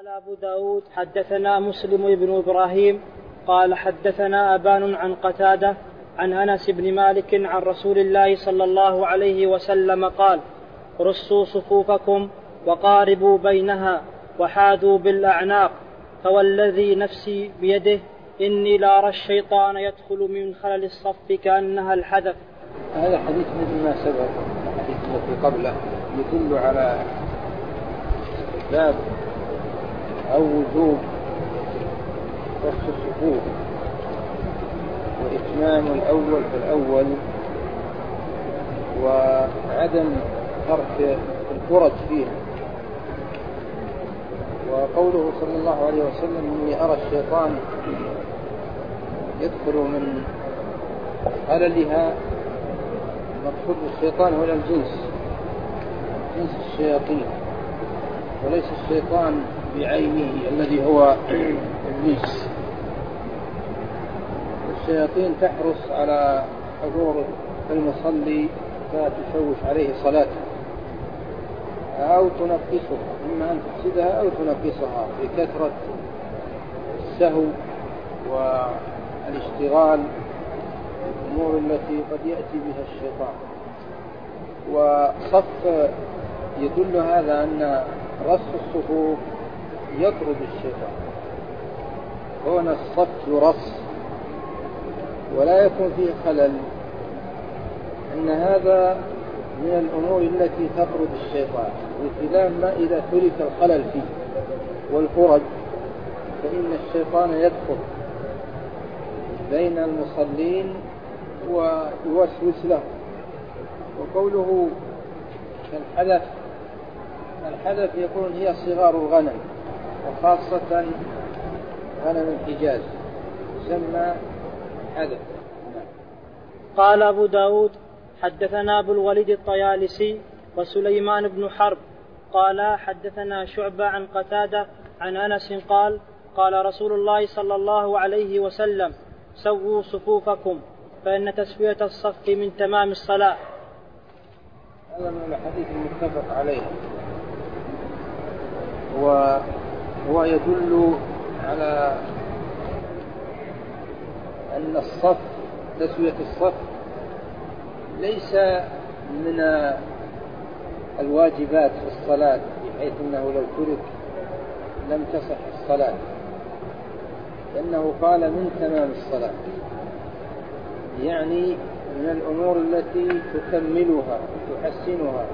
قال أبو داود حدثنا مسلم بن إبراهيم قال حدثنا أبان عن قتادة عن أنس بن مالك عن رسول الله صلى الله عليه وسلم قال: رصوا صفوفكم وقاربوا بينها وحاذوا بالأعناق، فوالذي نفسي بيده إني لأرى الشيطان يدخل من خلل الصف كأنها الحدث. هذا حديث مثل ما سبق الحديث الذي قبله يدل على باب أو وجوب رص الصفوف وإتمام الأول فالأول وعدم ترك الفرج فيها. وقوله صلى الله عليه وسلم: إني أرى الشيطان يدخل من خللها، مقصود الشيطان هو الجنس الشياطين، وليس الشيطان بعينه الذي هو إبليس. الشياطين تحرص على حضور المصلي فتشوش عليه صلاته أو تنقصه، إما أن تفسدها أو تنقصها بكثرة السهو والاشتغال بالأمور التي قد يأتي بها الشيطان. وصف يدل هذا أن رص الصفوف يطرد الشيطان. هنا الصف يرص ولا يكون فيه خلل، أن هذا من الأمور التي تطرد الشيطان، بخلاف ما إذا ترك الخلل فيه والفرج فإن الشيطان يدخل بين المصلين ويوسوس له. وقوله الحدث يقول هي صغار الغنم، وخاصة غنم الحجاز يسمى حدث. قال أبو داود حدثنا أبو الوليد الطيالسي وسليمان بن حرب قال حدثنا شعبة عن قتادة عن أنس قال: قال رسول الله صلى الله عليه وسلم: سووا صفوفكم فإن تسوية الصف من تمام الصلاة. هذا من الحديث المتفق عليه، وهو يدل على أن الصف تسوية الصف ليس من الواجبات في الصلاة، بحيث أنه لو ترك لم تصح الصلاة، لأنه قال من تمام الصلاة، يعني من الأمور التي تكملها وتحسنها.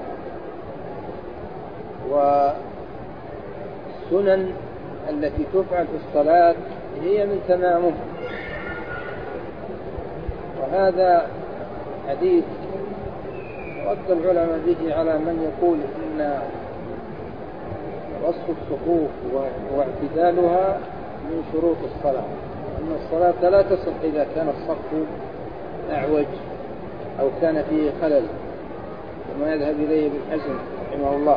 والسنن التي تفعل في الصلاة هي من تمامه. وهذا حديث رد العلماء به على من يقول إن رص الصفوف واعتدالها من شروط الصلاة، أن الصلاة لا تصح إذا كان الصف أعوج أو كان فيه خلل، كما يذهب إليه ابن حزم رحمه الله،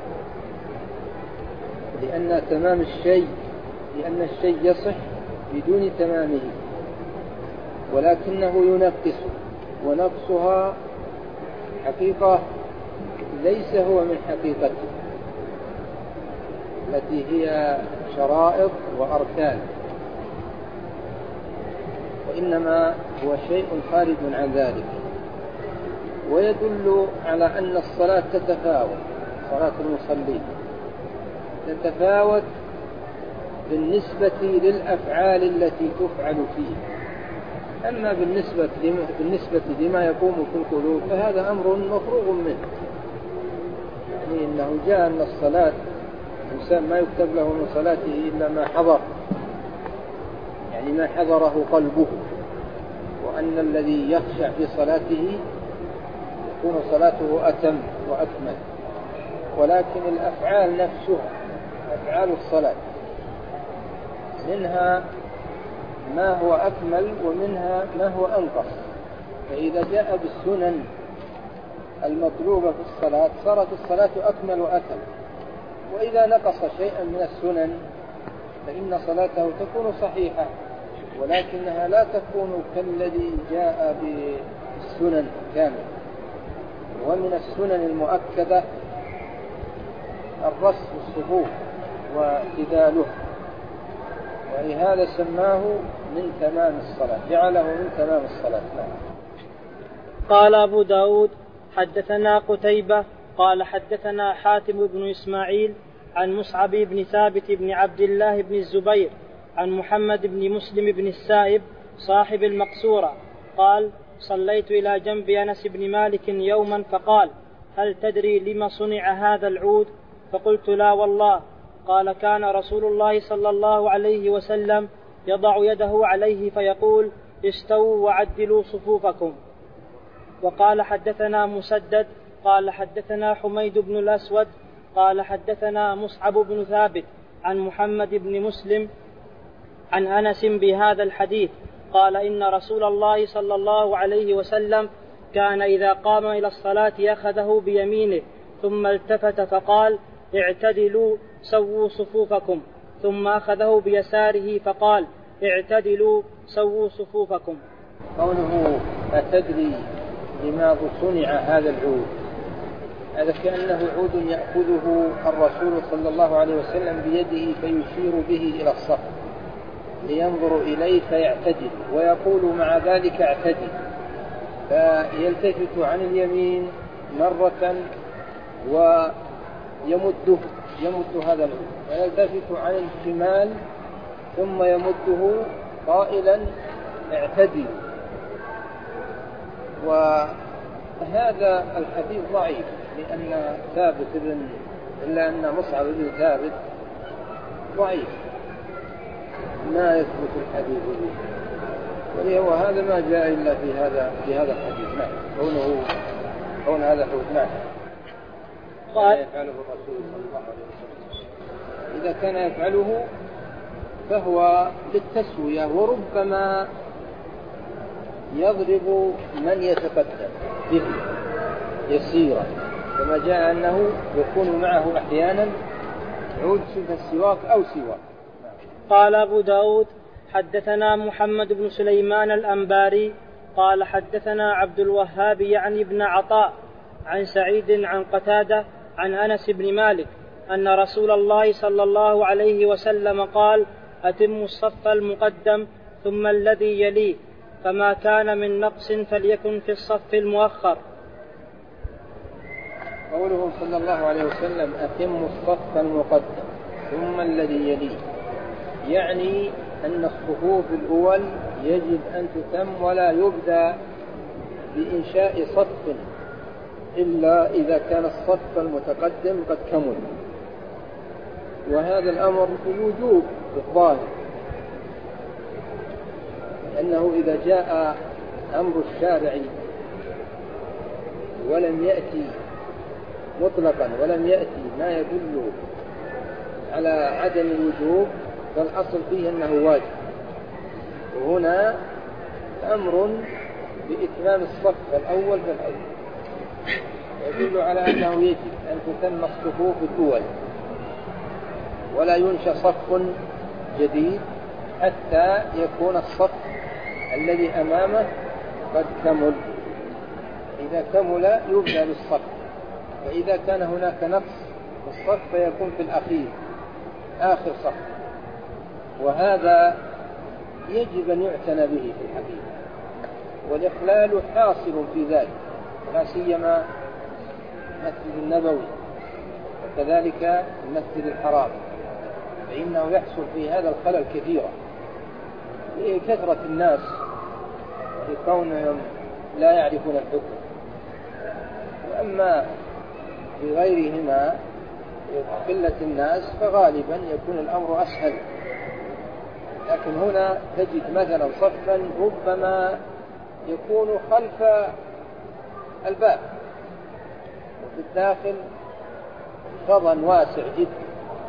لأن الشيء يصح بدون تمامه، ولكنه ينقص، ونقصها حقيقة ليس هو من حقيقته التي هي شرائط وأركان، وإنما هو شيء خارج عن ذلك. ويدل على أن الصلاة تتفاوت، صلاة المصلين تتفاوت بالنسبة للأفعال التي تفعل فيه. أما بالنسبة لما يقوم في القلوب فهذا أمر مفروغ منه، يعني إنه جاء أن الصلاة الإنسان ما يكتب له من صلاته إلا ما حضر، يعني ما حضره قلبه، وأن الذي يخشع في صلاته تكون صلاته أتم وأكمل. ولكن الأفعال نفسها، أفعال الصلاة، منها ما هو أكمل ومنها ما هو أنقص. فإذا جاء بالسنن المطلوبة في الصلاة صارت الصلاة أكمل وأتم، وإذا نقص شيئا من السنن فإن صلاته تكون صحيحة، ولكنها لا تكون كالذي جاء بالسنن كامل. ومن السنن المؤكدة الرص الصفوف واعتداله، ولهذا سماه من تمام الصلاة، جعله من تمام الصلاة. قال أبو داود حدثنا قتيبة قال حدثنا حاتم بن إسماعيل عن مصعب بن ثابت بن عبد الله بن الزبير عن محمد بن مسلم بن السائب صاحب المقصورة قال صليت إلى جنب أنس بن مالك يوما فقال هل تدري لما صنع هذا العود؟ فقلت لا والله. قال كان رسول الله صلى الله عليه وسلم يضع يده عليه فيقول استووا وعدلوا صفوفكم. وقال حدثنا مسدد قال حدثنا حميد بن الأسود قال حدثنا مصعب بن ثابت عن محمد بن مسلم عن أنس بهذا الحديث قال إن رسول الله صلى الله عليه وسلم كان إذا قام إلى الصلاة أخذه بيمينه ثم التفت فقال اعتدلوا سووا صفوفكم، ثم أخذه بيساره فقال اعتدلوا سووا صفوفكم. قوله أتدري لماذا صنع هذا العود؟ هذا كأنه عود يأخذه الرسول صلى الله عليه وسلم بيده فيشير به إلى الصف لينظر إليه فيعتدل، ويقول مع ذلك اعتدل، فيلتفت عن اليمين مرة يمد هذا العود، ويلتفت عن الشمال ثم يمده قائلا اعتدل. وهذا الحديث ضعيف إلا أن مصعب بن ثابت ضعيف ما يثبت الحديث به، وهذا ما جاء إلا في هذا الحديث. نعم، كون هذا حديث. نعم، قال يفعله الرسول صلى الله عليه وسلم إذا كان يفعله فهو للتسوية، وربما يضرب من يتقدم به يسيرا، كما جاء أنه يكون معه أحيانا عود شبه السواك أو سواك. قال أبو داود حدثنا محمد بن سليمان الأنباري قال حدثنا عبد الوهاب يعني ابن عطاء عن سعيد عن قتادة عن أنس بن مالك أن رسول الله صلى الله عليه وسلم قال أتموا الصف المقدم ثم الذي يليه، فما كان من نقص فليكن في الصف المؤخر. قوله صلى الله عليه وسلم أتموا الصف المقدم ثم الذي يليه، يعني أن الصفوف الأول يجب أن تتم ولا يبدأ بإنشاء صف إلا إذا كان الصف المتقدم قد كمل، وهذا الأمر الوجوب بالظاهر، لأنه إذا جاء أمر الشارع ولم يأتي مطلقا ولم يأتي ما يدل على عدم الوجوب فالأصل فيه أنه واجب، وهنا أمر بإتمام الصف الأول فالأول يدل على أنه يجب أن تتم الصفوف الأول ولا ينشأ صف جديد حتى يكون الصف الذي أمامه قد كمل. إذا كمل يبدأ بالصف، وإذا كان هناك نقص في الصف فيكون في الأخير آخر صف، وهذا يجب أن يعتنى به في الحقيقة، والإخلال حاصل في ذلك، لا سيما المسجد النبوي وكذلك المسجد الحرام، فإنه يحصل في هذا الخلل كثيرا لكثرة الناس لكونهم لا يعرفون الحكم، وأما في غيرهما قلة الناس فغالبا يكون الأمر أسهل. لكن هنا تجد مثلا صفا ربما يكون خلف الباب وفي الداخل فضا واسع جدا،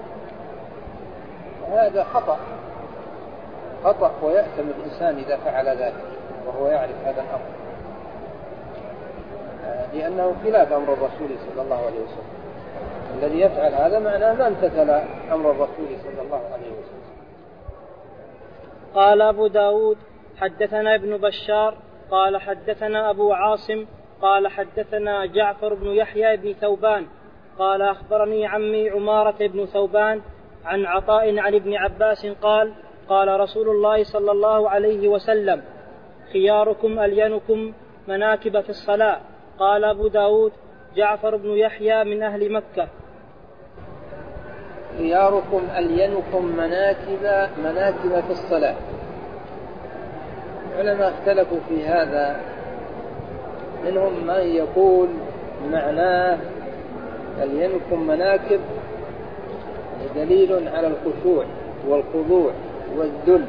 وهذا خطأ ويأثم الإنسان إذا فعل ذلك وهو يعرف هذا الأمر، لأنه خلاف أمر الرسول صلى الله عليه وسلم. الذي يفعل هذا معناه ما امتثل أمر الرسول صلى الله عليه وسلم. قال أبو داود حدثنا ابن بشار قال حدثنا أبو عاصم قال حدثنا جعفر بن يحيى بن ثوبان قال أخبرني عمي عمارة بن ثوبان عن عطاء عن ابن عباس قال قال رسول الله صلى الله عليه وسلم خياركم ألينكم مناكب في الصلاة. قال أبو داود جعفر بن يحيى من أهل مكة. خياركم ألينكم مناكب في الصلاة. العلماء اختلفوا في هذا، منهم من يقول معناه ألينكم مناكب دليل على الخشوع والخضوع والذل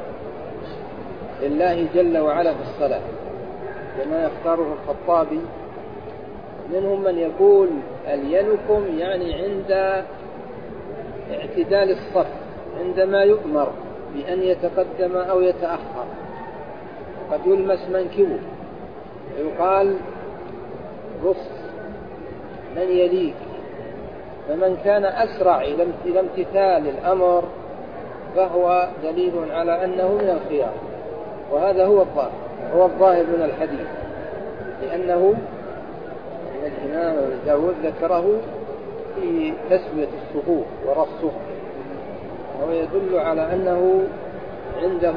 لله جل وعلا في الصلاة كما يختاره الخطابي. منهم من يقول ألينكم يعني عند اعتدال الصف، عندما يؤمر بأن يتقدم أو يتأخر قد يلمس منكبه ويقال رص من يليك، فمن كان أسرع إلى امتثال الأمر فهو دليل على أنه من الخيار، وهذا هو الظاهر من الحديث، لأنه الإمام داود ذكره في تسوية الصفوف ورصها، وهو يدل على أنه عنده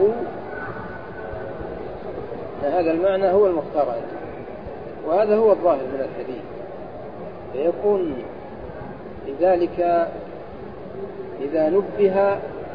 هذا المعنى هو المختار عنده، وهذا هو الظاهر من الحديث. فيكون لذلك إذا نبه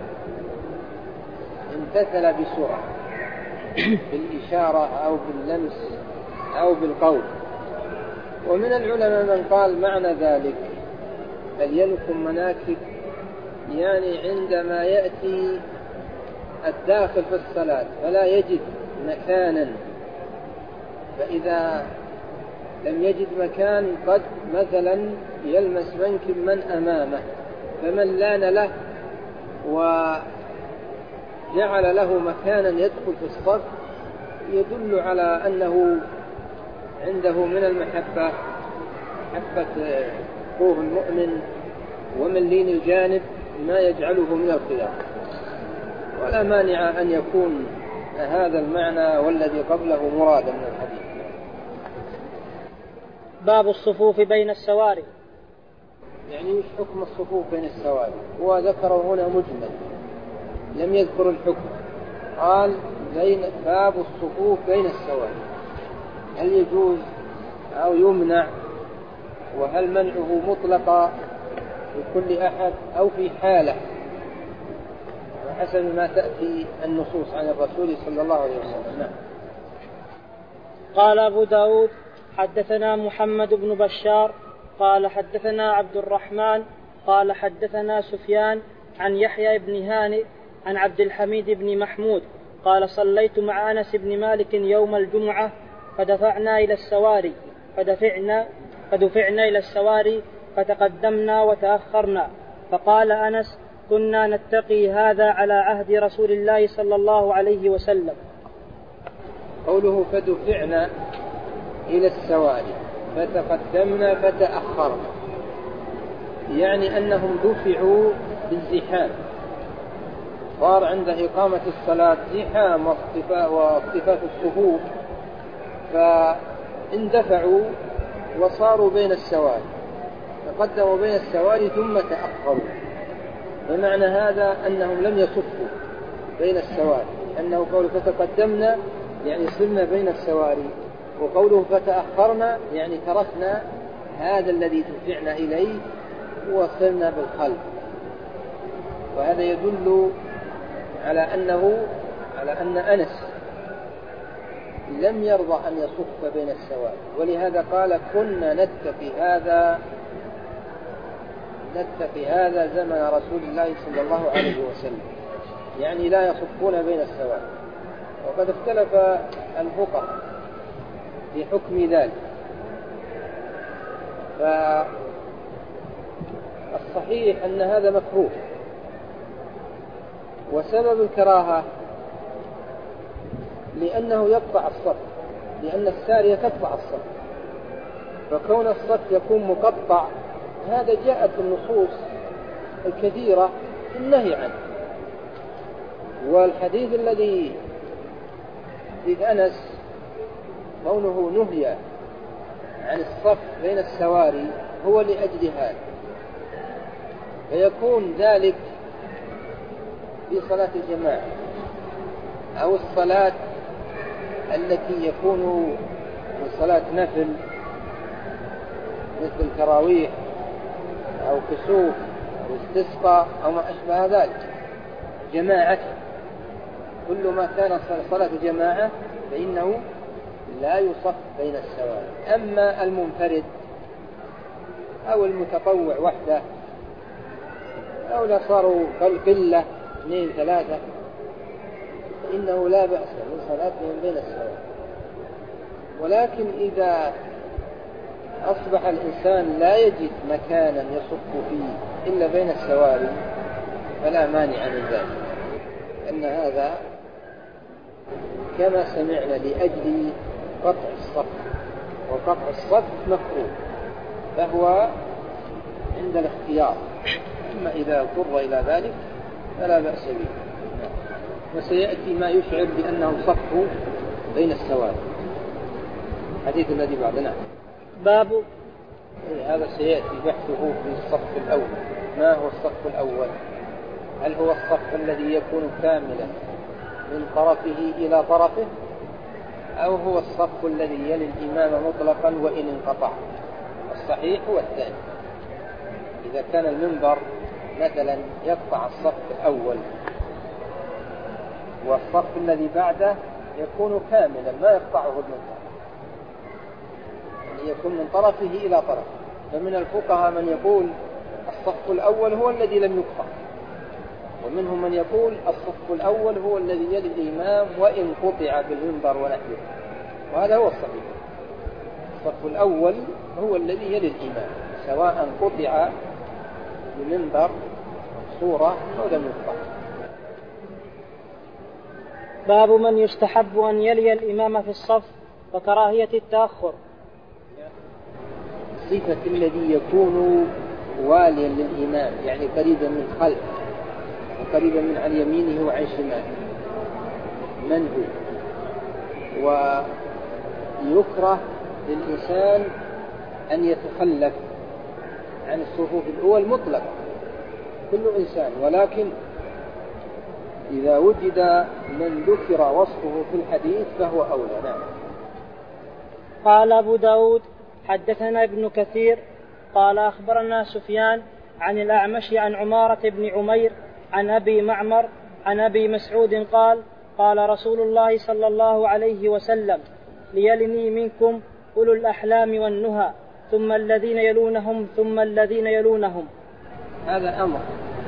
امتثل بسرعة بالإشارة أو باللمس أو بالقول. ومن العلماء من قال معنى ذلك ألينكم مناكب يعني عندما يأتي الداخل في الصلاة فلا يجد مكانا، فإذا لم يجد مكان قد مثلا يلمس منكب من أمامه، فمن لان له وجعل له مكانا يدخل في الصف يدل على أنه عنده من المحبة محبة أخوه المؤمن ومن لين الجانب ما يجعله من الخيار. ولا مانع أن يكون هذا المعنى والذي قبله مرادا من الحديث. باب الصفوف بين السواري. يعني وش حكم الصفوف بين السواري؟ هو ذكره هنا مجمل لم يذكر الحكم. قال باب الصفوف بين السواري، هل يجوز أو يمنع؟ وهل منعه مطلقا لكل أحد أو في حالة وحسب ما تأتي النصوص عن الرسول صلى الله عليه وسلم. قال أبو داود حدثنا محمد بن بشار قال حدثنا عبد الرحمن قال حدثنا سفيان عن يحيى بن هانئ عن عبد الحميد بن محمود قال صليت مع أنس بن مالك يوم الجمعة فدفعنا إلى السواري فتقدمنا وتأخرنا، فقال أنس كنا نتقي هذا على عهد رسول الله صلى الله عليه وسلم. قوله فدفعنا إلى السواري فتقدمنا فتأخرنا يعني أنهم دفعوا بالزحام، صار عند إقامة الصلاة زحام واصطفاف الصفوف فاندفعوا وصاروا بين السواري، تقدموا بين السواري ثم تأخروا. ومعنى هذا أنهم لم يصفوا بين السواري، أنه قوله فتقدمنا يعني صرنا بين السواري، وقوله فتأخرنا يعني تركنا هذا الذي دفعنا إليه وصرنا بالخلف. وهذا يدل على أن أنس لم يرضى أن يصف بين السواري، ولهذا قال كنا نتقي هذا زمن رسول الله صلى الله عليه وسلم، يعني لا يصفون بين السواري. وقد اختلف الفقهاء في حكم ذلك، فالصحيح أن هذا مكروه، وسبب الكراهة لأنه يقطع الصف، لأن السارية تقطع الصف، فكون الصف يكون مقطع هذا جاءت النصوص الكثيرة في النهي عنه. والحديث الذي في أنس كونه نهي عن الصف بين السواري هو لأجل هذا، فيكون ذلك في صلاة الجماعة أو الصلاة التي يكون صلاة نفل مثل التراويح أو كسوف أو استسقاء أو ما أشبه ذلك جماعة. كل ما كان صلاة جماعة فإنه لا يصف بين السواء. أما المنفرد أو المتطوع وحده أو لا صاروا قلة 2 3 فإنه لا بأس من صلاتهم بين السواء. ولكن إذا أصبح الإنسان لا يجد مكانا يصف فيه إلا بين السواري فلا مانع من ذلك، أن هذا كما سمعنا لأجل قطع الصف، وقطع الصف مكروه فهو عند الاختيار، أما إذا اضطر إلى ذلك فلا بأس به. وسيأتي ما يشعر بأنه صف بين السواري، الحديث الذي بعدنا باب هذا سيأتي بحثه في الصف الأول. ما هو الصف الأول؟ هل هو الصف الذي يكون كاملا من طرفه إلى طرفه، أو هو الصف الذي يلي الإمام مطلقا وإن انقطع؟ الصحيح هو الثاني. إذا كان المنبر مثلا يقطع الصف الأول والصف الذي بعده يكون كاملا ما يقطعه المنبر، يعني يكون من طرفه إلى طرف. فمن الفقهاء من يقول الصف الأول هو الذي لم يقطع، ومنهم من يقول الصف الأول هو الذي يلي الإمام وإن قطع بالمنبر ونحوه، وهذا هو الصحيح. الصف الأول هو الذي يلي الإمام سواء قطع بمنبر صورة أو لم يقطع. باب من يستحب أن يلي الإمام في الصف وكراهية التأخر. صفة الذي يكون واليا للإمام، يعني قريبا من خلفه وقريبا من عن يمينه وعن شماله، من هو؟ ويكره للإنسان أن يتخلف عن الصفوف الأول مطلقا كل إنسان، ولكن إذا وجد من ذكر وصفه في الحديث فهو أولى. نعم. قال أبو داود حدثنا ابن كثير قال أخبرنا سفيان عن الأعمش عن عمارة بن عمير عن أبي معمر عن أبي مسعود قال قال رسول الله صلى الله عليه وسلم ليلني منكم أولو الأحلام والنهى ثم الذين يلونهم ثم الذين يلونهم. هذا أمر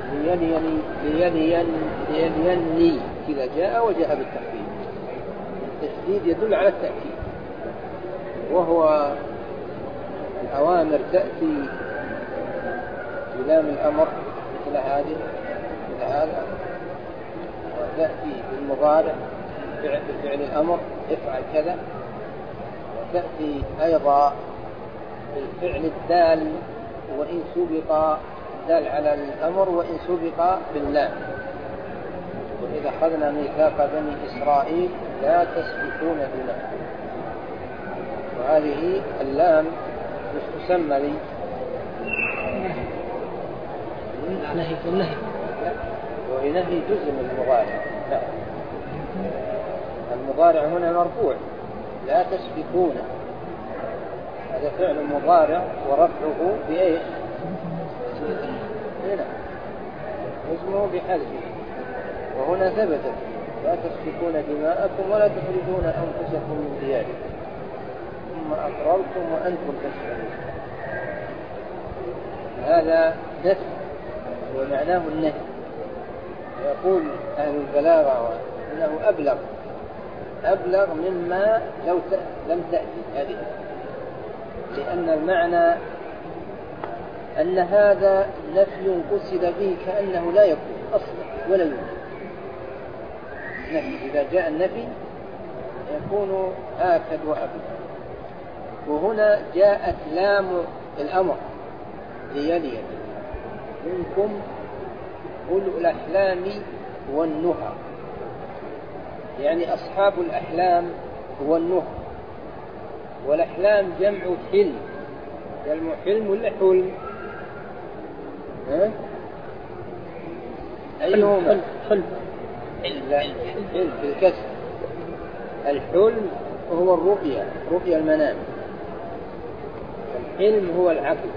ليليني كذا جاء وجاء بالتأكيد. التشديد يدل على التأكيد، وهو الأوامر تأتي بلام الأمر مثل هذا، وتأتي بالمضارع بفعل الأمر افعل كذا، وتأتي أيضا بالفعل الدال وإن سبق دال على الأمر وإن سبق باللام. وإذا أخذنا ميثاق بني إسرائيل لا تسفكون دماء، وهذه اللام مش تسمى لي نهي ونهي جزء من المضارع. لا، المضارع هنا مرفوع لا تسفكون، هذا فعل مضارع ورفعه بإيش؟ هنا اسمه بحذفه، وهنا ثبتت لا تسفكون دماءكم ولا تخرجون أنفسكم من دياركم ثم أقررتم وأنتم تشعرون. هذا نفي ومعناه النهي. يقول أهل البلاغة إنه أبلغ مما لو لم تأتي هذه، لأن المعنى أن هذا نفي قصد به كأنه لا يكون أصلا ولا يوجد. نفي إذا جاء النفي يكون آكد وأبلغ. وهنا جاءت لام الأمر ليلي منكم أولو الأحلام والنهى، يعني أصحاب الأحلام والنهى. والأحلام جمع حلم، جمع حلم ولا حلم؟ أيهما؟ حلم. الحلم بالكسر. الحلم هو الرؤيا، رؤيا المنام. الحلم هو العقل،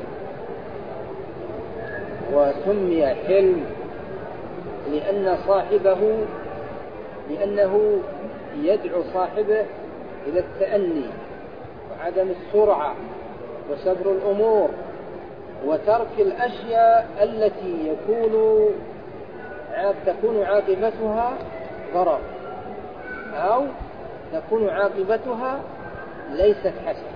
وسمي حلم لأنه يدعو صاحبه إلى التأني وعدم السرعة وصبر الأمور وترك الأشياء التي تكون عاقبتها ضرر أو تكون عاقبتها ليست حسنة.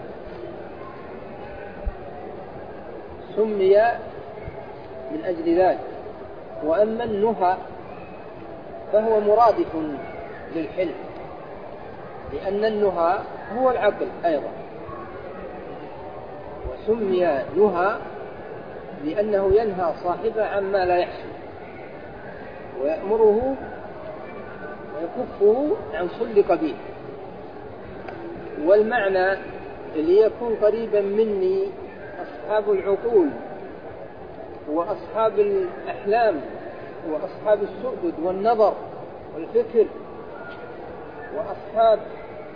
سمي من أجل ذلك. وأما النهى فهو مرادف للحلم، لأن النهى هو العقل أيضا، وسمي نهى لأنه ينهى صاحبه عما لا يحسن ويأمره ويكفه عن كل قبيح. والمعنى ليكون قريبا مني أصحاب العقول وأصحاب الأحلام وأصحاب السؤدد والنظر والفكر وأصحاب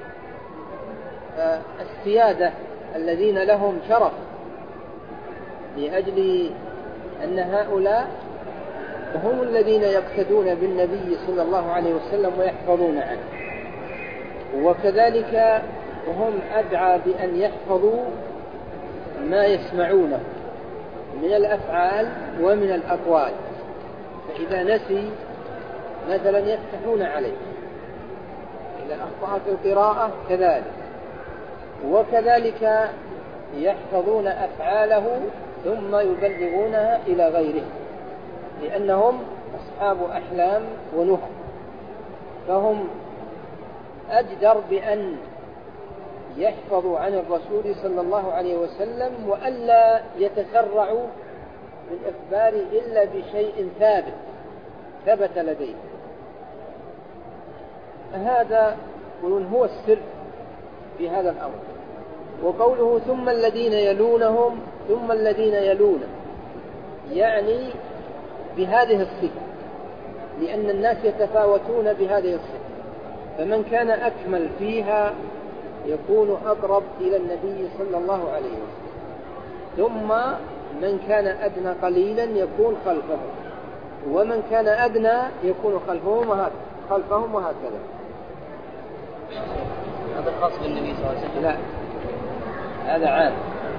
السيادة الذين لهم شرف، لأجل أن هؤلاء هم الذين يقتدون بالنبي صلى الله عليه وسلم ويحفظون عنه، وكذلك هم أدعى بأن يحفظوا ما يسمعونه من الأفعال ومن الأقوال. فإذا نسي مثلا يفتحون عليه، إذا أخطأ في القراءة كذلك، وكذلك يحفظون أفعاله ثم يبلغونها إلى غيره، لأنهم أصحاب أحلام ونهى، فهم أجدر بأن يحفظوا عن الرسول صلى الله عليه وسلم وألا يتسرعوا بالإخبار إلا بشيء ثبت لديه. هذا هو السر في هذا الأمر. وقوله ثم الذين يلونهم ثم الذين يلونه، يعني بهذه الصفة، لأن الناس يتفاوتون بهذه الصفة، فمن كان أكمل فيها يكون أقرب إلى النبي صلى الله عليه وسلم، ثم من كان أدنى قليلا يكون خلفه، ومن كان أدنى يكون خلفهم وهكذا. هذا خاص بالنبي صلى الله عليه وسلم؟ لا، هذا عام،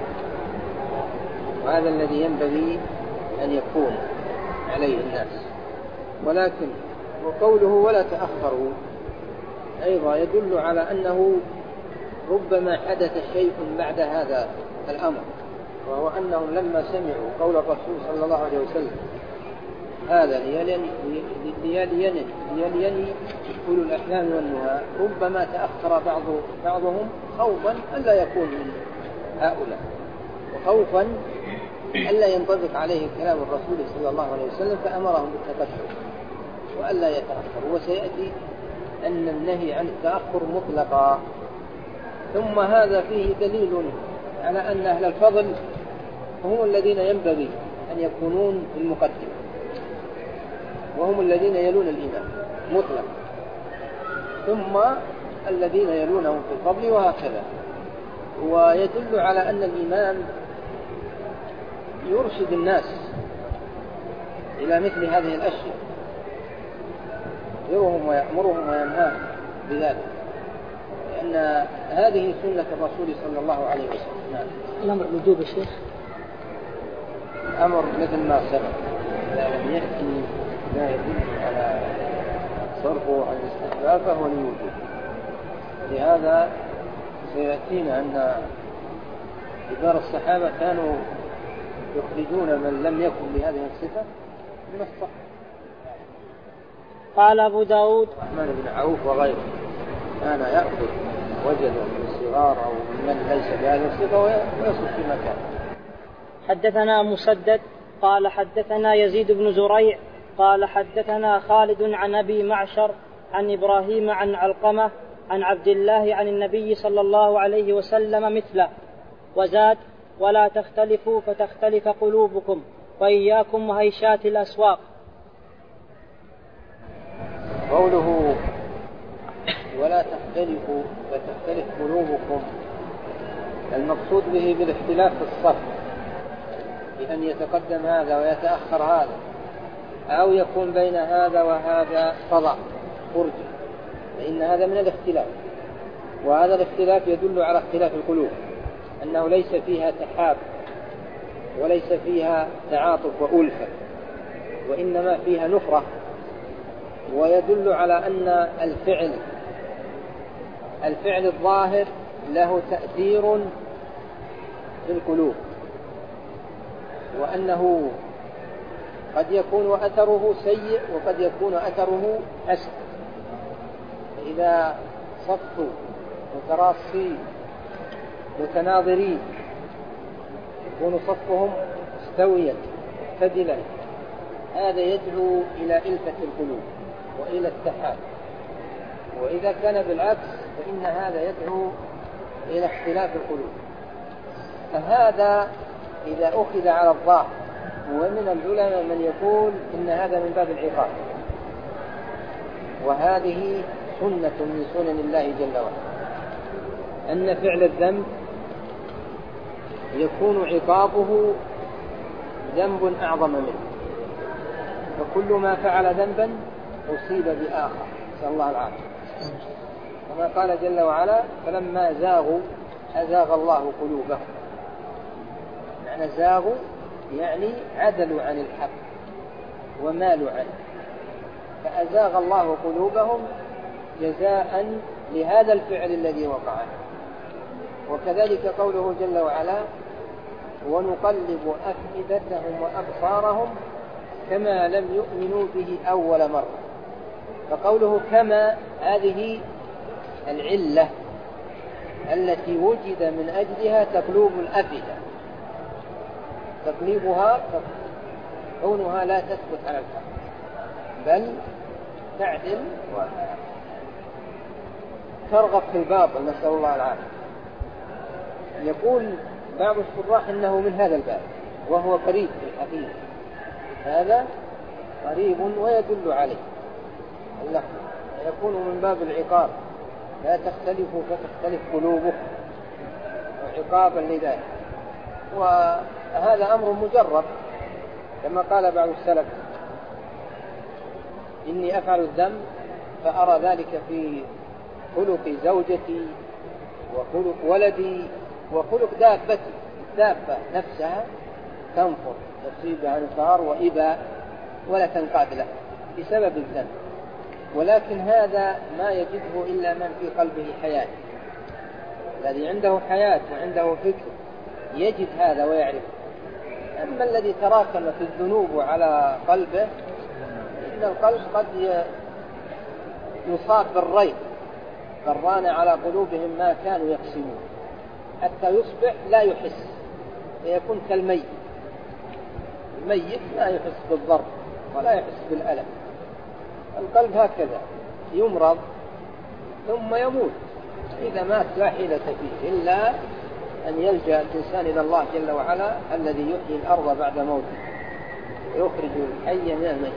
وهذا الذي ينبغي أن يكون عليه الناس. ولكن وقوله ولا تأخروا أيضا يدل على أنه ربما حدث شيء بعد هذا الأمر، وهو أنهم لما سمعوا قول الرسول صلى الله عليه وسلم هذا ليليني أولو الأحلام والنهى، ربما تأخر بعضهم خوفا ألا يكون من هؤلاء، وخوفا ألا ينطبق عليه كلام الرسول صلى الله عليه وسلم، فأمرهم بالتبشر وألا يتأخر. وسيأتي أن النهي عن التأخر مطلقا. ثم هذا فيه دليل على أن أهل الفضل هم الذين ينبغي أن يكونون في المقدمة، وهم الذين يلون الإمام مطلق، ثم الذين يلونهم في الفضل، وهكذا. ويدل على أن الإمام يرشد الناس إلى مثل هذه الأشياء، يرهم ويأمرهم وينهاهم بذلك، لأن هذه سنة الرسول صلى الله عليه وسلم. نعم. الأمر وجوب يا شيخ؟ الأمر مثل ما سبق، إذا لم يأتي لا يدل على صرفه عن الاستحباب فهو لوجوب. لهذا سيأتينا أن كبار الصحابة كانوا يخرجون من لم يكن بهذه الصفة من الصح. قال أبو داود الرحمن بن عوف وغيره كان يأخذ وجده من الصغار أو من ليس بهذه الصفة ويصف في مكان. حدثنا مسدد قال حدثنا يزيد بن زريع قال حدثنا خالد عن أبي معشر عن إبراهيم عن علقمة عن عبد الله عن النبي صلى الله عليه وسلم مثله، وزاد ولا تختلفوا فتختلف قلوبكم وإياكم وهيشات الأسواق. قوله ولا تختلفوا فتختلف قلوبكم، المقصود به بالاختلاف في الصف، بأن يتقدم هذا ويتأخر هذا، أو يكون بين هذا وهذا فضاء فرجة، فإن هذا من الاختلاف. وهذا الاختلاف يدل على اختلاف القلوب، أنه ليس فيها تحاب وليس فيها تعاطف وألفة، وإنما فيها نفرة. ويدل على أن الفعل الظاهر له تأثير في القلوب، وأنه قد يكون أثره سيء وقد يكون أثره حسن. فإذا صفوا متراصين متناظرين يكون صفهم مستويا معتدلا، هذا يدعو إلى ألفة القلوب وإلى التحاب. وإذا كان بالعكس فإن هذا يدعو إلى اختلاف القلوب. فهذا إذا أخذ على الظاهر. ومن العلماء من يقول إن هذا من باب العقاب، وهذه سنة من سنن الله جل وعلا، أن فعل الذنب يكون عقابه ذنب أعظم منه، فكل ما فعل ذنبا أصيب بآخر، نسأل الله العافية. كما قال جل وعلا فلما زاغوا أزاغ الله قلوبهم. معنى زاغوا يعني عدلوا عن الحق ومالوا عنه، فأزاغ الله قلوبهم جزاء لهذا الفعل الذي وقع. وكذلك قوله جل وعلا ونقلب أفئدتهم وأبصارهم كما لم يؤمنوا به أول مرة. فقوله كما هذه العلة التي وجد من أجلها تقلوب الأفئدة، تقليبها كونها لا تثبت على الحق بل تعدل وترغب في الباطل، نسأل الله العافية. يقول بعض الشراح إنه من هذا الباب، وهو قريب في الحقيقة، هذا قريب ويدل عليه اللفظ، يكون من باب العقاب لا تختلفوا فتختلف قلوبكم، وعقابا لذلك. وهذا أمر مجرب، كما قال بعض السلف إني أفعل الذنب فأرى ذلك في خلق زوجتي وخلق ولدي وخلق دابتي. الدابة نفسها تنفر، تصيبها انفار وإباء ولا تنقاد له بسبب الذنب، ولكن هذا ما يجده إلا من في قلبه حياة. الذي عنده حياة وعنده فكر يجد هذا ويعرف. أما الذي تراكمت الذنوب على قلبه، إن القلب قد يصاب بالريب، قران على قلوبهم ما كانوا يقسمون، حتى يصبح لا يحس، فيكون كالميت. الميت لا يحس بالضرب ولا يحس بالألم. القلب هكذا يمرض ثم يموت، إذا مات لا حيلة فيه إلا أن يلجأ الإنسان إلى الله جل وعلا الذي يحيي الأرض بعد موته ويخرج الحي من الميت.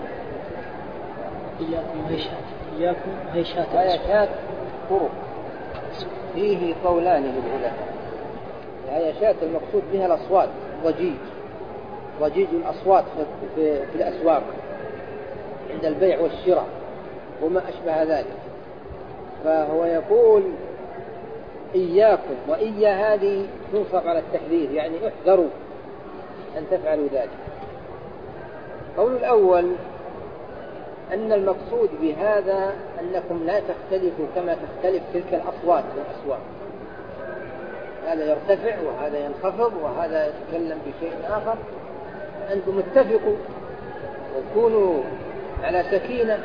إياكم هيشات هيشات طرق، فيه قولان للعلماء. الهيشات المقصود بها الأصوات، ضجيج الأصوات في الأسواق عند البيع والشراء وما أشبه ذلك. فهو يقول إياكم، وإيا هذه تنصب على التحذير، يعني احذروا أن تفعلوا ذلك. قول الأول أن المقصود بهذا أنكم لا تختلفوا كما تختلف تلك الأصوات في الأسواق، هذا يرتفع وهذا ينخفض وهذا يتكلم بشيء آخر. أنتم اتفقوا وكونوا على سكينة،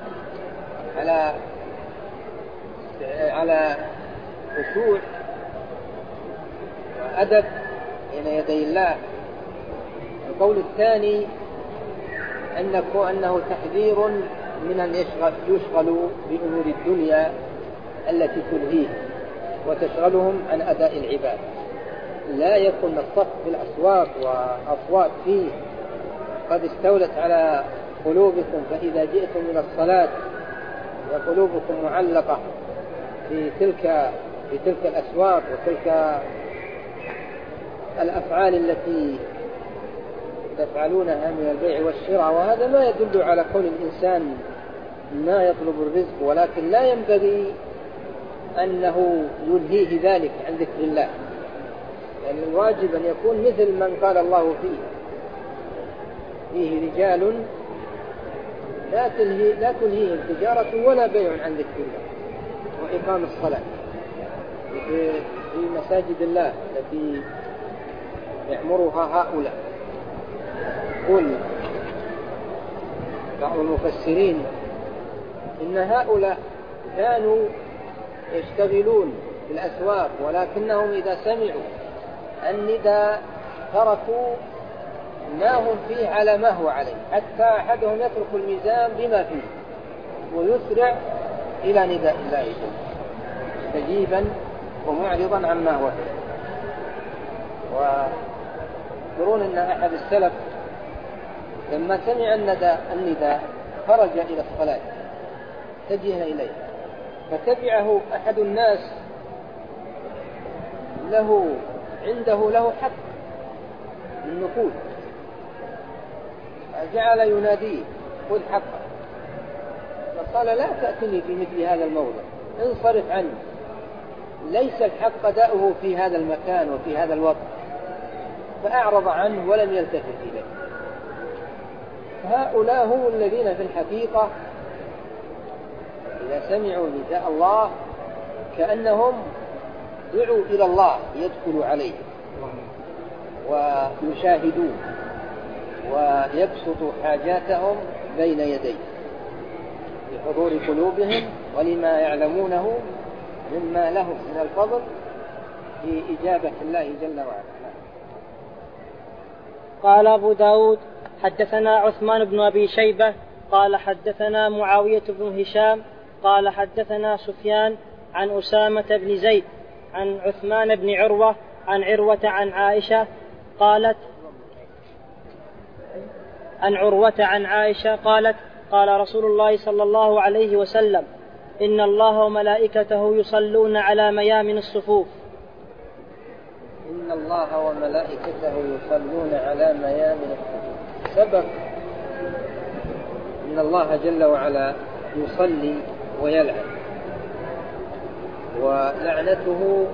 على خشوع وأدب بين يدي الله. القول الثاني أنه تحذير من أن يشغلوا بأمور الدنيا التي تلهيه وتشغلهم عن أداء العبادة. لا يكن الصف في الأسواق وأصوات فيه قد استولت على قلوبكم، فإذا جئتم من الصلاة قلوبكم معلقة في تلك الأسواق وتلك الأفعال التي تفعلونها من البيع والشراء. وهذا ما يدل على كون الإنسان ما يطلب الرزق، ولكن لا ينبغي أنه يلهيه ذلك عن ذكر الله، لأن الواجب أن يكون مثل من قال الله فيه رجال لا تلهيهم تجارة ولا بيع عن ذكر الله وإقام الصلاة في مساجد الله التي يعمرها هؤلاء. قل بعض المفسرين إن هؤلاء كانوا يشتغلون في الأسواق، ولكنهم إذا سمعوا النداء تركوا ما هم فيه على ما هو عليه، حتى أحدهم يترك الميزان بما فيه ويسرع إلى نداء الله مستجيبا ومعرضا عما هو فيه. ويقولون أن أحد السلف لما سمع النداء خرج إلى الصلاة اتجه إليه، فتبعه أحد الناس عنده له حق من نقود، جعل يناديه خذ حقك، فقال لا تأتني في مثل هذا الموضع، انصرف عني، ليس الحق داؤه في هذا المكان وفي هذا الوقت. فأعرض عنه ولم يلتفت إليه. هؤلاء هم الذين في الحقيقة إذا سمعوا نداء الله كأنهم دعوا إلى الله يدخلوا عليه ويشاهدون ويبسطوا حاجاتهم بين يديه بحضور قلوبهم ولما يعلمونه مما لهم من الفضل في إجابة الله جل وعلا. قال أبو داود حدثنا عثمان بن أبي شيبة قال حدثنا معاوية بن هشام قال حدثنا سفيان عن أسامة بن زيد عن عثمان بن عروة عن عروة عن عائشة قالت قال رسول الله صلى الله عليه وسلم إن الله وملائكته يصلون على ميامن الصفوف. إن الله وملائكته يصلون على ميامن الصفوف. سبق إن الله جل وعلا يصلي ويلعن، ولعنته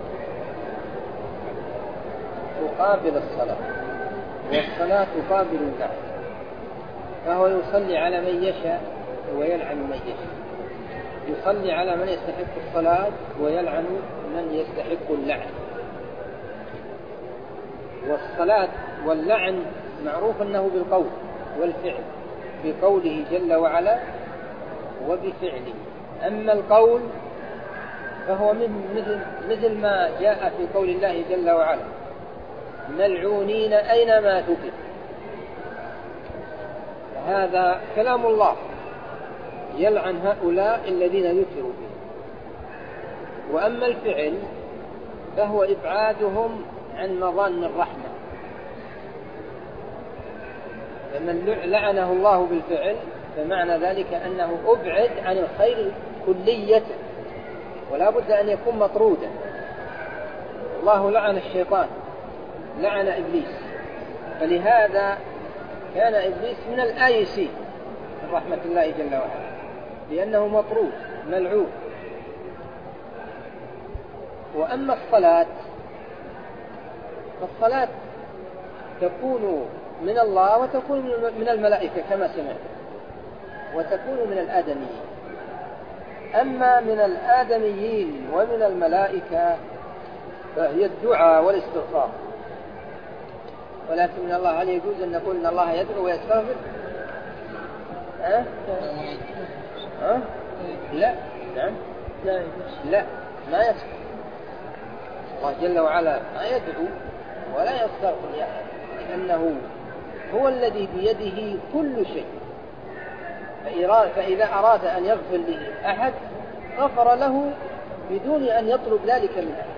تقابل الصلاة والصلاة تقابل اللعن، فهو يصلي على من يشاء ويلعن من يشاء، يصلي على من يستحق الصلاة ويلعن من يستحق اللعن. والصلاة واللعن معروف أنه بالقول والفعل، بقوله جل وعلا وبفعله. أما القول فهو مثل ما جاء في قول الله جل وعلا ملعونين أينما ثقفوا، هذا كلام الله يلعن هؤلاء الذين ذكروا به. وأما الفعل فهو إبعادهم عن مظان الرحمة، فمن لعنه الله بالفعل فمعنى ذلك أنه أبعد عن الخير كلية، ولا بد أن يكون مطرودا. الله لعن الشيطان، لعن إبليس، فلهذا كان إبليس من الآيسين من رحمة الله جل وعلا، لأنه مطرود ملعون. وأما الصلاة فالصلاة تكون من الله وتكون من الملائكة كما سمعت، وتكون من الآدميين. أما من الآدميين ومن الملائكة فهي الدعاء والاستغفار. ولكن من الله هل يجوز أن نقول أن الله يدعو ويستغفر؟ لا، نعم، لا، ما يستغفر. الله جل وعلا ما يدعو ولا يستغفر لأحد، لأنه هو الذي بيده كل شيء. فإذا أراد أن يغفر لأحد غفر له بدون أن يطلب ذلك من أحد.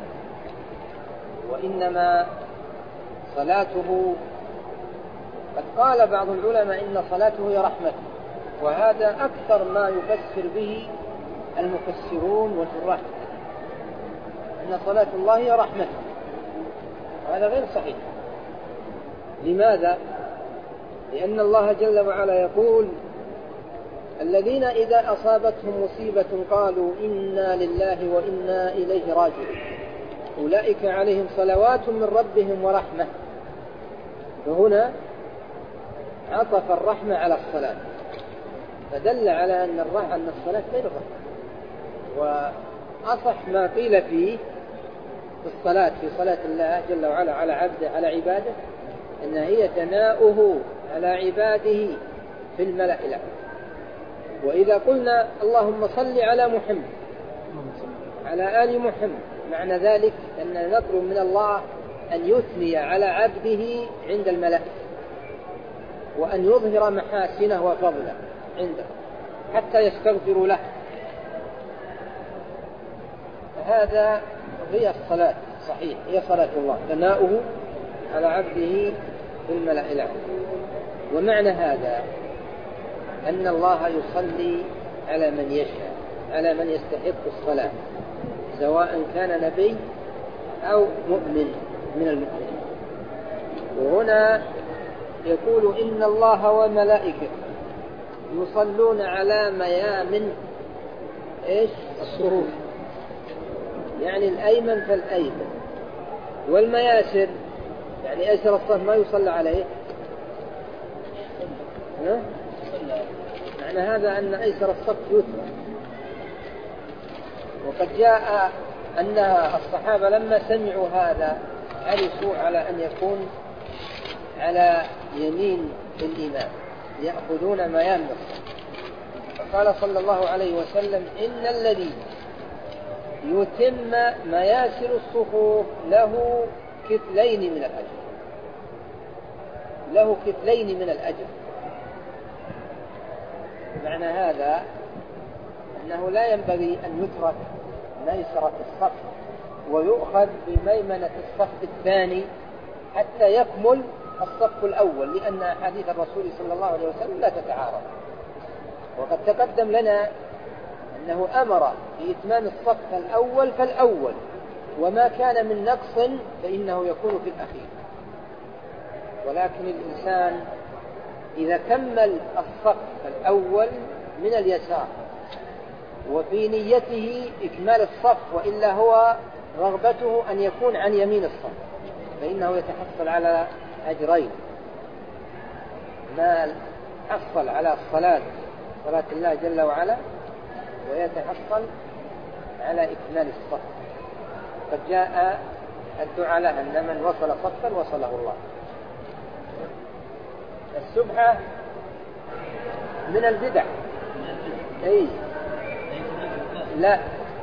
وإنما صلاته، قد قال بعض العلماء إن صلاته هي رحمة، وهذا أكثر ما يفسر به المفسرون وشراح أن صلاة الله هي رحمة، وهذا غير صحيح. لماذا؟ لأن الله جل وعلا يقول: الذين إذا أصابتهم مصيبة قالوا إنا لله وإنا إليه راجعون أولئك عليهم صلوات من ربهم ورحمة. فهنا عطف الرحمة على الصلاة، فدل على أن الصلاة غير الرحمة. وأصح ما قيل فيه في الصلاة، في صلاة الله جل وعلا على عبده على عباده، أن هي ثناؤه على عباده في الملأ الأعلى. وإذا قلنا اللهم صل على محمد على آل محمد، معنى ذلك أن نطلب من الله أن يثني على عبده عند الملائكة، وأن يظهر محاسنه وفضله عنده حتى يستغفر له. هذا هي الصلاة صحيح، هي صلاة الله ثناؤه على عبده في الملأ الأعلى. ومعنى هذا أن الله يصلي على من يشاء، على من يستحق الصلاة، سواء كان نبي أو مؤمن من المؤمنين. وهنا يقول: إن الله وملائكته يصلون على ميامن الصفوف، يعني الأيمن فالأيمن، والمياسر يعني أيسر الصف ما يصلى عليه. معنى هذا أن أيسر الصف يترك. وقد جاء أن الصحابة لما سمعوا هذا حرصوا على أن يكون على يمين الإمام، يأخذون ميامن الصف. فقال صلى الله عليه وسلم: إن الذي يتم مياسر الصفوف له كفلين من الأجر، له كفلين من الأجر. معنى هذا أنه لا ينبغي أن يترك ميسرة الصف ويؤخذ بميمنة الصف الثاني حتى يكمل الصف الأول، لأن أحاديث الرسول صلى الله عليه وسلم لا تتعارض. وقد تقدم لنا أنه أمر بإتمام الصف الأول فالأول، وما كان من نقص فإنه يكون في الأخير. ولكن الإنسان إذا كمل الصف الأول من اليسار وفي نيته إكمال الصف، وإلا هو رغبته أن يكون عن يمين الصف، فإنه يتحصل على أجرين: ما حصل على الصلاة، صلاة الله جل وعلا، ويتحصل على إكمال الصف. قد جاء الدعاء له أن من وصل صفا وصله الله. السبحة من البدع. أي لا،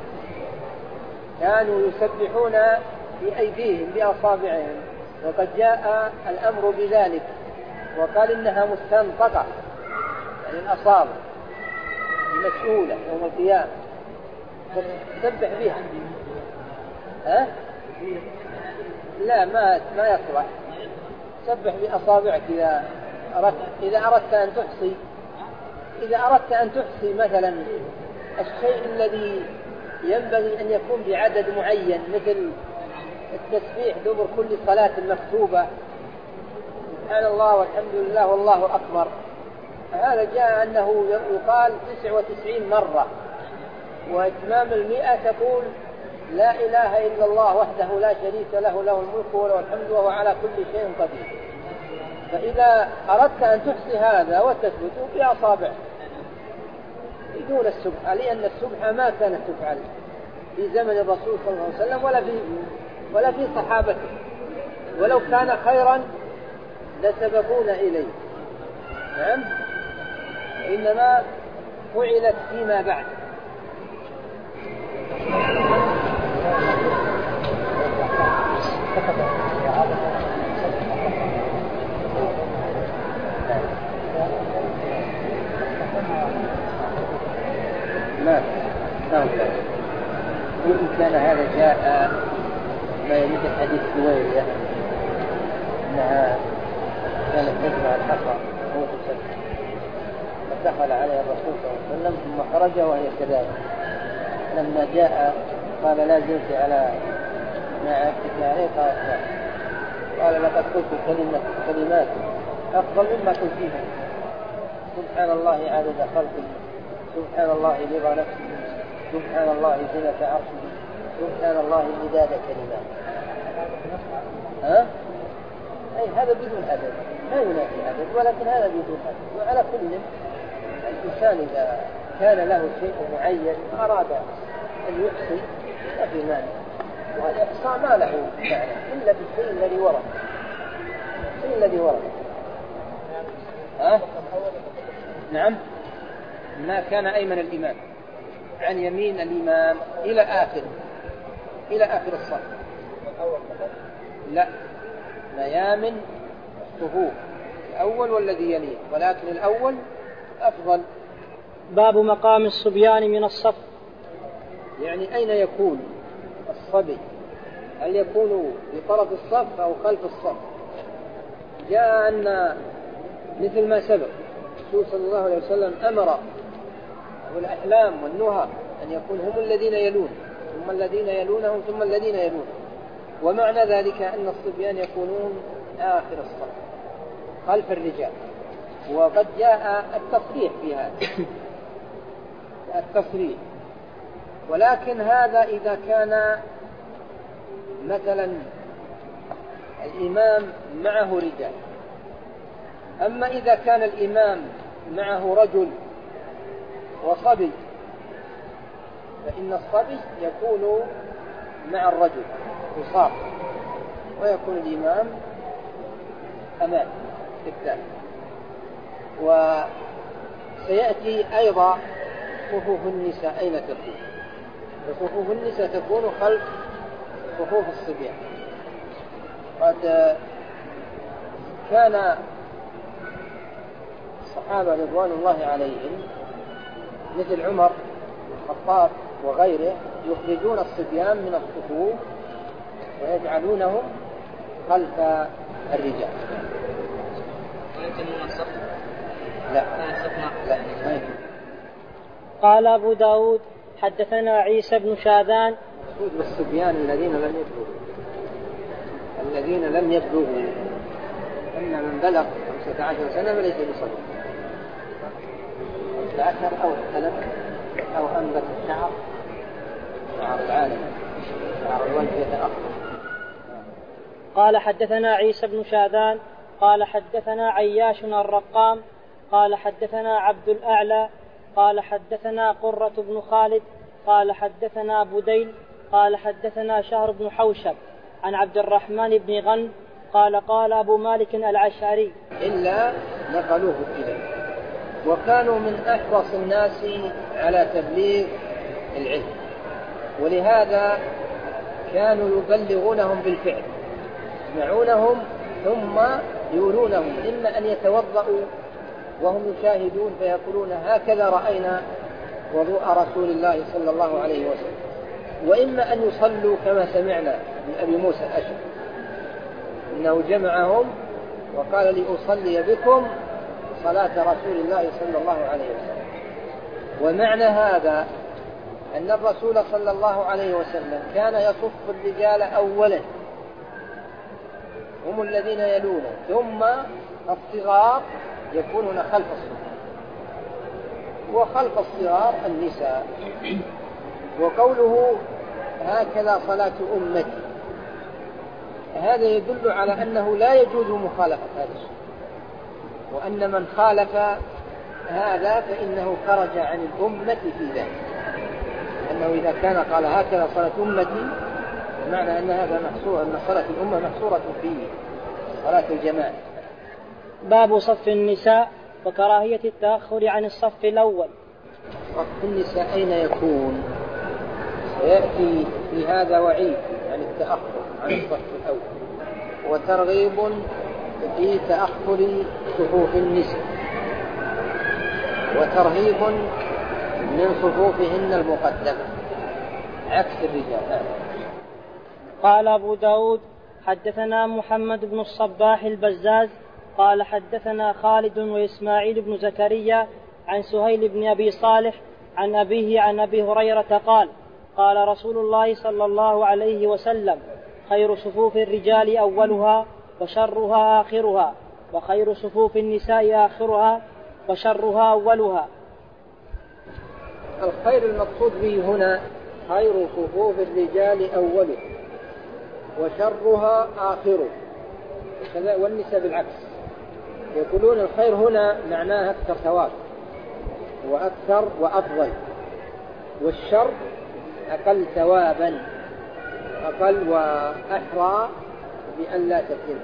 كانوا يسبحون في أيديهم بأصابعهم، وقد جاء الأمر بذلك وقال إنها مستنطقة، يعني الأصابع مسؤولة يوم القيامة تسبح بها. لا، ما يصلح. سبح بأصابعك إذا أردت أن تحصي مثلا الشيء الذي ينبغي أن يكون بعدد معين، مثل التسبيح دبر كل صلاة مكتوبة، سبحان الله والحمد لله والله أكبر، هذا جاء أنه يقال 99 مرة، وإتمام 100 تقول لا إله إلا الله وحده لا شريك له، له الملك وله الحمد وهو على كل شيء قدير. فإذا أردت أن تحصي هذا وتثبت بأصابع بدون السبحة، لأن السبحة ما كانت تفعل في زمن الرسول صلى الله عليه وسلم ولا في صحابته، ولو كان خيرا لسبقونا إليه. نعم، إنما فعلت فيما بعد. وإن كان هذا جاء ما يمثل حديث سويرة أنها كانت تجمع الحصى أو تسبح، فدخل عليها الرسول صلى الله عليه وسلم ثم خرج وهي كذلك، لما جاء قال لا زلت على ما عهدتك عليه؟ قال لقد قلت كلمات أفضل مما قلتها. سبحان الله عدد خلقه، سبحان الله رضا نفسه، سبحان الله زينة عرشه، سبحان الله مداد كلماته. أي هذا بدون عدد، لا ينافي عدد، ولكن هذا بدون عدد. وعلى كل الإنسان إذا كان له شيء معين أراد أن يحصي ففي مانع، والإحصاء ما له معنى إلا بالشيء الذي ورد. الشيء الذي ورد نعم، ما كان أيمن الإمام عن يمين الإمام إلى آخر الصف. لا، ميامن الصفوف الأول والذي يليه، ولكن الأول أفضل. باب مقام الصبيان من الصف. يعني أين يكون الصبي؟ هل يكون في طرف الصف أو خلف الصف؟ جاء أن مثل ما سبق الرسول صلى الله عليه وسلم أمر والأحلام والنهى أن يكون هم الذين يلون ثم الذين يلونهم ثم الذين يلونهم، ومعنى ذلك أن الصبيان يكونون آخر الصف خلف الرجال. وقد جاء التصريح في هذا التصريح، ولكن هذا إذا كان مثلا الإمام معه رجال. أما إذا كان الإمام معه رجل وصبي فإن الصبي يكون مع الرجل يصاب، ويكون الإمام أمام الثاني. وسيأتي أيضا صفوف النساء أين تكون؟ وصفوف النساء تكون خلف صفوف الصبيان. قد كان الصحابة رضوان الله عليهم مثل عمر الخطاب وغيره يخرجون الصبيان من الصفوف ويجعلونهم خلف الرجال. لا. قال أبو داود حدثنا عيسى بن شاذان. الصبيان الذين لم يبلغوا أن من بلغ 15 سنة فليس بصغير. 15 أو احتلم أو أنبت الشعر، شعر العالم، شعر الوجه يتأخر. قال حدثنا عيسى بن شاذان قال حدثنا عياش الرقام قال حدثنا عبد الأعلى قال حدثنا قرة بن خالد قال حدثنا بديل قال حدثنا شهر بن حوشب عن عبد الرحمن بن غنم قال قال أبو مالك الأشعري إلا نقلوه إليه. وكانوا من أحرص الناس على تبليغ العلم، ولهذا كانوا يبلغونهم بالفعل، يسمعونهم ثم يقولونهم، إما أن يتوضأوا وهم يشاهدون فيقولون هكذا رأينا وضوء رسول الله صلى الله عليه وسلم، وإما أن يصلوا كما سمعنا من أبي موسى الأشعري إنه جمعهم وقال لأصلي بكم صلاة رسول الله صلى الله عليه وسلم. ومعنى هذا أن الرسول صلى الله عليه وسلم كان يصف الرجال أولا هم الذين يلونه، ثم الصغار يكونون خلف الصف، وخلف الصغار النساء. وقوله هكذا صلاة أمتي هذا يدل على أنه لا يجوز مخالفة هذا الشيء، وأن من خالف هذا فإنه خرج عن الأمة في ذلك، أنه إذا كان قال هكذا صلاة أمتي معنى أن هذا محصور، أن صلاة الأمة محصورة في صلاة الجماعة. باب صف النساء وكراهية التأخر عن الصف الأول. صف النساء أين يكون؟ سيأتي في هذا وعيد عن التأخر عن الصف الأول، وترغيب في تأخر صفوف النساء، وترهيب من صفوفهن المقدمة عكس الرجال. قال أبو داود حدثنا محمد بن الصباح البزاز قال حدثنا خالد وإسماعيل بن زكريا عن سهيل بن أبي صالح عن أبيه عن أبي هريرة قال قال رسول الله صلى الله عليه وسلم: خير صفوف الرجال أولها وشرها آخرها، وخير صفوف النساء آخرها وشرها أولها. الخير المقصود به هنا خير صفوف الرجال أوله وشرها آخره، والنساء بالعكس. يقولون الخير هنا معناه أكثر ثواب وأكثر وأفضل، والشر أقل ثوابا، أقل وأحرى بأن لا تتم.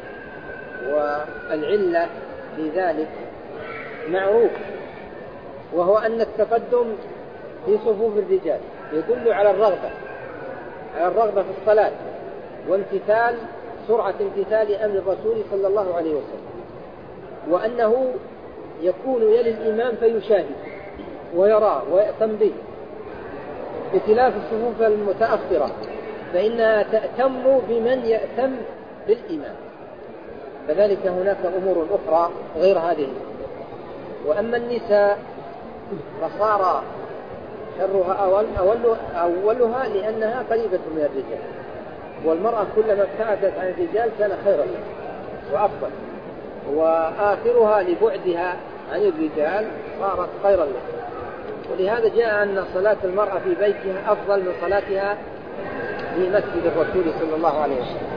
والعلة في ذلك معروف، وهو أن التقدم في صفوف الرجال يدل على الرغبة في الصلاة وامتثال سرعة امتثال أمر الرسول صلى الله عليه وسلم، وأنه يكون يلي الإمام فيشاهد ويراه ويأتم به، بخلاف الصفوف المتأخرة فإنها تأتم بمن يأتم بالإمام. كذلك هناك أمور أخرى غير هذه. وأما النساء فصار شرها أولها لأنها قريبة من الرجال، والمرأة كلما ابتعدت عن الرجال كان خيرا وأفضل، وآخرها لبعدها عن الرجال صارت خيرا لها. ولهذا جاء أن صلاة المرأة في بيتها أفضل من صلاتها في مسجد الرسول صلى الله عليه وسلم.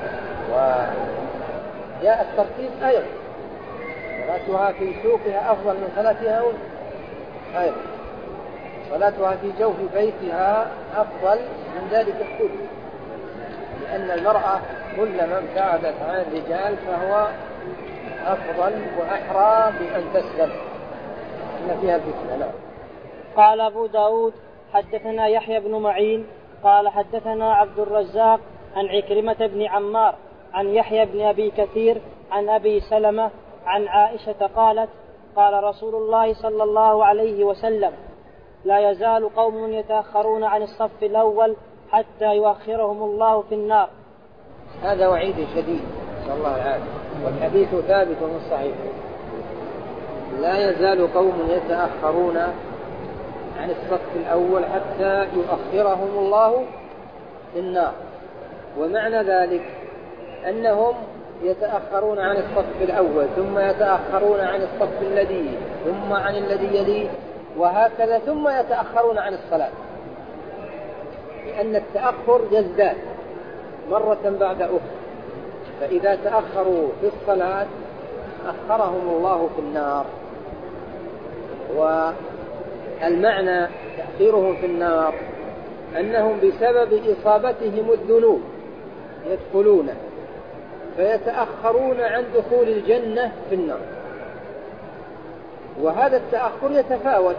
وجاء الترتيب أيضا، صلاتها في سوقها أفضل من صلاتها أيضا، صلاتها في جوف بيتها أفضل من ذلك الكل، لأن المرأة كلما ابتعدت عن الرجال فهو أفضل وأحرى بأن تسلم إن فيها الفتنة. لا. قال أبو داود: حدثنا يحيى بن معين قال حدثنا عبد الرزاق عن عكرمة بن عمار عن يحيى بن أبي كثير عن أبي سلمة عن عائشة قالت: قال رسول الله صلى الله عليه وسلم: لا يزال قوم يتأخرون عن الصف الأول حتى يؤخرهم الله في النار. هذا وعيد شديد صلى الله عليه وسلم، والحديث ثابت من الصحيح. لا يزال قوم يتأخرون عن الصف الأول حتى يؤخرهم الله في النار. ومعنى ذلك أنهم يتأخرون عن الصف الأول، ثم يتأخرون عن الصف الذي ثم عن الذي يليه، وهكذا، ثم يتأخرون عن الصلاة، لأن التأخر يزداد مرة بعد أخرى. فإذا تأخروا في الصلاة أخرهم الله في النار. والمعنى تأخيرهم في النار أنهم بسبب إصابتهم الذنوب يدخلون فيتأخرون عن دخول الجنة في النار. وهذا التأخر يتفاوت،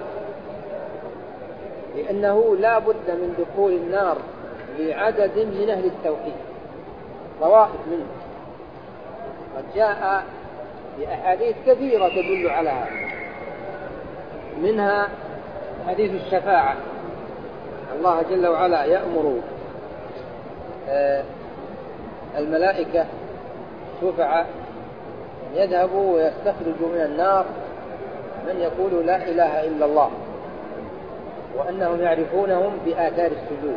لأنه لا بد من دخول النار لعدد من أهل التوحيد، طوائف منهم، قد جاء بأحاديث كثيرة تدل على هذا، منها حديث الشفاعة. الله جل وعلا يأمر الملائكة شفعاء يذهبوا ويستخرجوا من النار من يقول لا إله إلا الله، وأنهم يعرفونهم بآثار السجود،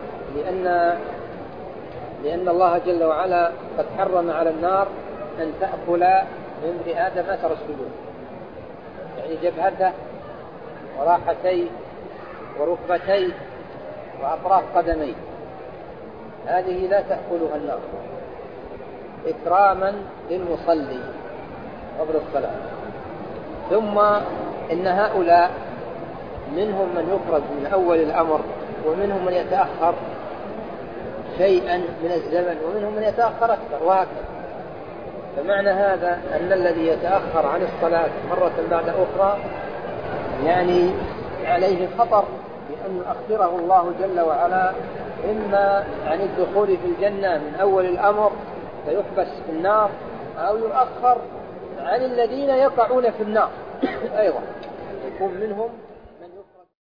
لأن الله جل وعلا قد حرم على النار أن تأكل من ابن آدم أثر السجود، يعني جبهته وراحتيه وركبتيه وأطراف قدميه، هذه لا تأكلها النار إكراما للمصلي قبل الصلاة. ثم إن هؤلاء منهم من يفرد من أول الأمر، ومنهم من يتأخر شيئا من الزمن، ومنهم من يتأخر أكثر، وهكذا. فمعنى هذا أن الذي يتأخر عن الصلاة مرة بعد أخرى يعني عليه خطر بأن يؤخره الله جل وعلا، إما عن الدخول في الجنة من أول الأمر فيحبس في النار، أو يؤخر عن الذين يقعون في النار أيضا، يكون منهم